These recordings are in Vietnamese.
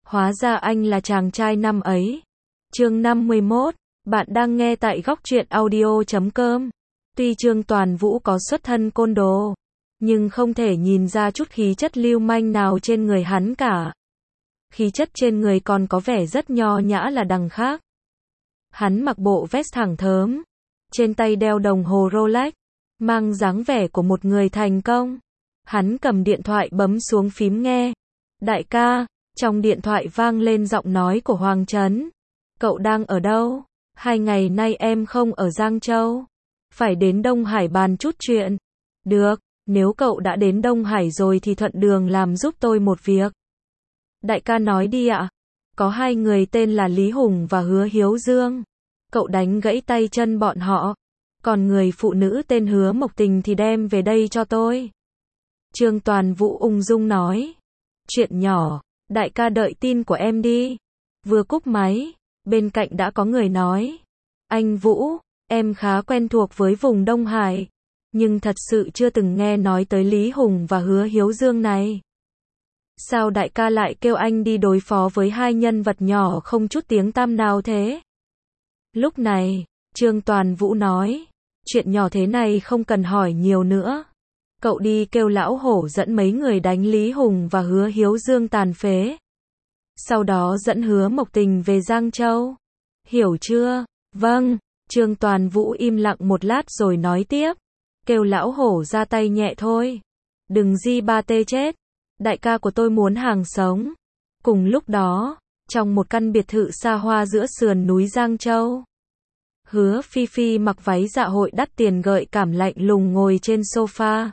Hóa ra anh là chàng trai năm ấy. Chương 51, bạn đang nghe tại góc truyện audio.com. Tuy Trương Toàn Vũ có xuất thân côn đồ, nhưng không thể nhìn ra chút khí chất lưu manh nào trên người hắn cả. Khí chất trên người còn có vẻ rất nho nhã là đằng khác. Hắn mặc bộ vest thẳng thớm, trên tay đeo đồng hồ Rolex, mang dáng vẻ của một người thành công. Hắn cầm điện thoại bấm xuống phím nghe. Đại ca, trong điện thoại vang lên giọng nói của Hoàng Trấn. Cậu đang ở đâu? 2 ngày nay em không ở Giang Châu. Phải đến Đông Hải bàn chút chuyện. Được, nếu cậu đã đến Đông Hải rồi thì thuận đường làm giúp tôi một việc. Đại ca nói đi ạ. Có 2 người tên là Lý Hùng và Hứa Hiếu Dương. Cậu đánh gãy tay chân bọn họ. Còn người phụ nữ tên Hứa Mộc Tình thì đem về đây cho tôi. Trương Toàn Vũ ung dung nói. Chuyện nhỏ, đại ca đợi tin của em đi. Vừa cúp máy, bên cạnh đã có người nói. Anh Vũ, em khá quen thuộc với vùng Đông Hải, nhưng thật sự chưa từng nghe nói tới Lý Hùng và Hứa Hiếu Dương này. Sao đại ca lại kêu anh đi đối phó với 2 nhân vật nhỏ không chút tiếng tăm nào thế? Lúc này, Trương Toàn Vũ nói. Chuyện nhỏ thế này không cần hỏi nhiều nữa. Cậu đi kêu lão hổ dẫn mấy người đánh Lý Hùng và Hứa Hiếu Dương tàn phế. Sau đó dẫn Hứa Mộc Tình về Giang Châu. Hiểu chưa? Vâng. Trương Toàn Vũ im lặng một lát rồi nói tiếp. Kêu lão hổ ra tay nhẹ thôi. Đừng di ba tê chết. Đại ca của tôi muốn hàng sống. Cùng lúc đó, trong một căn biệt thự xa hoa giữa sườn núi Giang Châu, Hứa Phi Phi mặc váy dạ hội đắt tiền gợi cảm lạnh lùng ngồi trên sofa.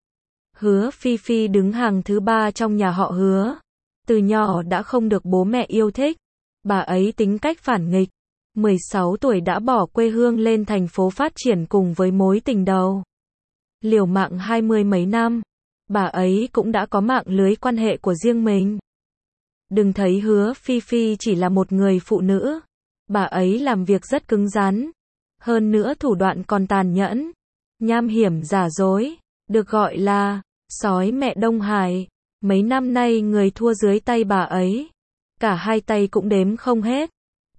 Hứa Phi Phi đứng hàng thứ 3 trong nhà họ Hứa. Từ nhỏ đã không được bố mẹ yêu thích. Bà ấy tính cách phản nghịch. 16 tuổi đã bỏ quê hương lên thành phố phát triển cùng với mối tình đầu. Liều mạng 20 mấy năm. Bà ấy cũng đã có mạng lưới quan hệ của riêng mình. Đừng thấy Hứa Phi Phi chỉ là một người phụ nữ. Bà ấy làm việc rất cứng rắn. Hơn nữa thủ đoạn còn tàn nhẫn, nham hiểm giả dối. Được gọi là sói mẹ Đông Hải. Mấy năm nay người thua dưới tay bà ấy, cả 2 tay cũng đếm không hết.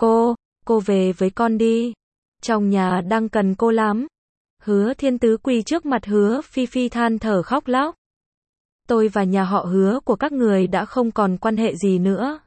Cô về với con đi. Trong nhà đang cần cô lắm. Hứa Thiên Tứ quỳ trước mặt Hứa Phi Phi than thở khóc lóc. Tôi và nhà họ Hứa của các người đã không còn quan hệ gì nữa.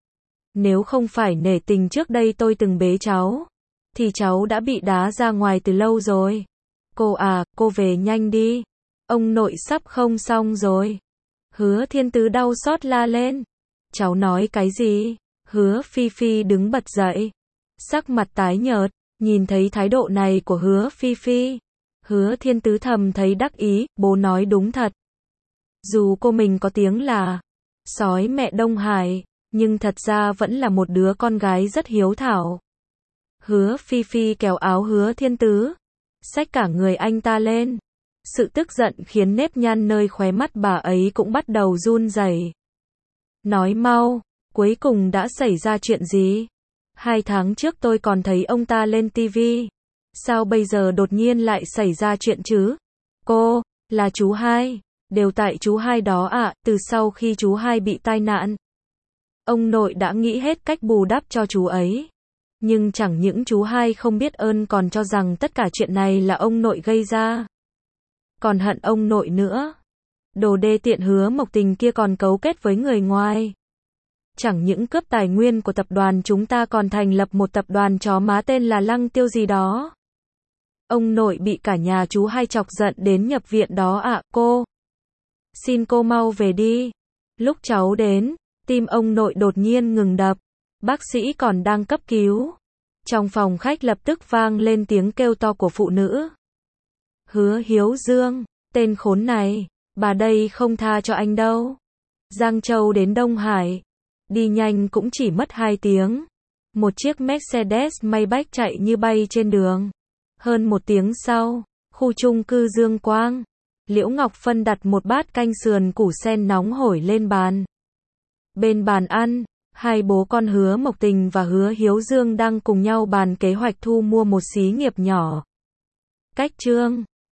Nếu không phải nể tình trước đây tôi từng bế cháu, thì cháu đã bị đá ra ngoài từ lâu rồi. Cô à, cô về nhanh đi. Ông nội sắp không xong rồi. Hứa Thiên Tứ đau xót la lên. Cháu nói cái gì? Hứa Phi Phi đứng bật dậy. Sắc mặt tái nhợt, nhìn thấy thái độ này của Hứa Phi Phi. Hứa Thiên Tứ thầm thấy đắc ý, bố nói đúng thật. Dù cô mình có tiếng là sói mẹ Đông Hải, nhưng thật ra vẫn là một đứa con gái rất hiếu thảo. Hứa Phi Phi kéo áo Hứa Thiên Tứ, xách cả người anh ta lên. Sự tức giận khiến nếp nhăn nơi khóe mắt bà ấy cũng bắt đầu run rẩy. Nói mau, cuối cùng đã xảy ra chuyện gì? 2 tháng trước tôi còn thấy ông ta lên tivi. Sao bây giờ đột nhiên lại xảy ra chuyện chứ? Cô, là chú hai. Đều tại chú hai đó ạ, từ sau khi chú hai bị tai nạn. Ông nội đã nghĩ hết cách bù đắp cho chú ấy. Nhưng chẳng những chú hai không biết ơn còn cho rằng tất cả chuyện này là ông nội gây ra. Còn hận ông nội nữa. Đồ đê tiện Hứa Mộc Tình kia còn cấu kết với người ngoài. Chẳng những cướp tài nguyên của tập đoàn chúng ta còn thành lập một tập đoàn chó má tên là Lăng Tiêu gì đó. Ông nội bị cả nhà chú hai chọc giận đến nhập viện đó ạ. Cô, xin cô mau về đi. Lúc cháu đến, tim ông nội đột nhiên ngừng đập. Bác sĩ còn đang cấp cứu. Trong phòng khách lập tức vang lên tiếng kêu to của phụ nữ. Hứa Hiếu Dương, tên khốn này, bà đây không tha cho anh đâu. Giang Châu đến Đông Hải, đi nhanh cũng chỉ mất 2 tiếng. Một chiếc Mercedes Maybach chạy như bay trên đường. Hơn 1 tiếng sau, khu chung cư Dương Quang, Liễu Ngọc Phân đặt một bát canh sườn củ sen nóng hổi lên bàn. Bên bàn ăn, 2 bố con Hứa Mộc Tình và Hứa Hiếu Dương đang cùng nhau bàn kế hoạch thu mua một xí nghiệp nhỏ. Cách Trương